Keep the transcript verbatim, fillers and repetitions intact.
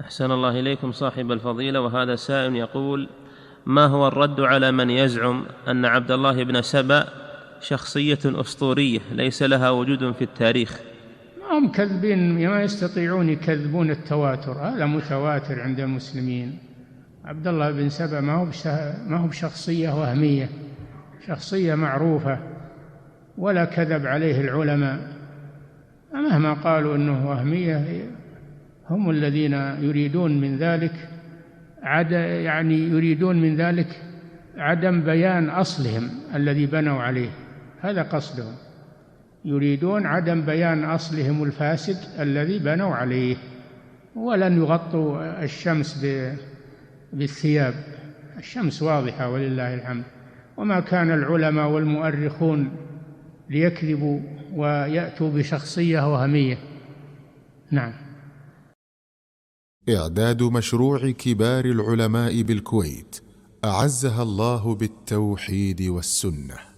أحسن الله إليكم صاحب الفضيلة. وهذا سائل يقول: ما هو الرد على من يزعم أن عبد الله بن سبأ شخصية أسطورية ليس لها وجود في التاريخ؟ هم كذبين، ما يستطيعون يكذبون التواتر، هذا متواتر عند المسلمين. عبد الله بن سبأ ما هو ما هو بشخصية وهمية، شخصية معروفة ولا كذب عليه العلماء. مهما قالوا أنه وهمية هم الذين يريدون من ذلك عد يعني يريدون من ذلك عدم بيان أصلهم الذي بنوا عليه، هذا قصدهم، يريدون عدم بيان أصلهم الفاسد الذي بنوا عليه. ولن يغطوا الشمس بالثياب، الشمس واضحة ولله الحمد. وما كان العلماء والمؤرخون ليكذبوا ويأتوا بشخصية وهمية. نعم. إعداد مشروع كبار العلماء بالكويت أعزها الله بالتوحيد والسنة.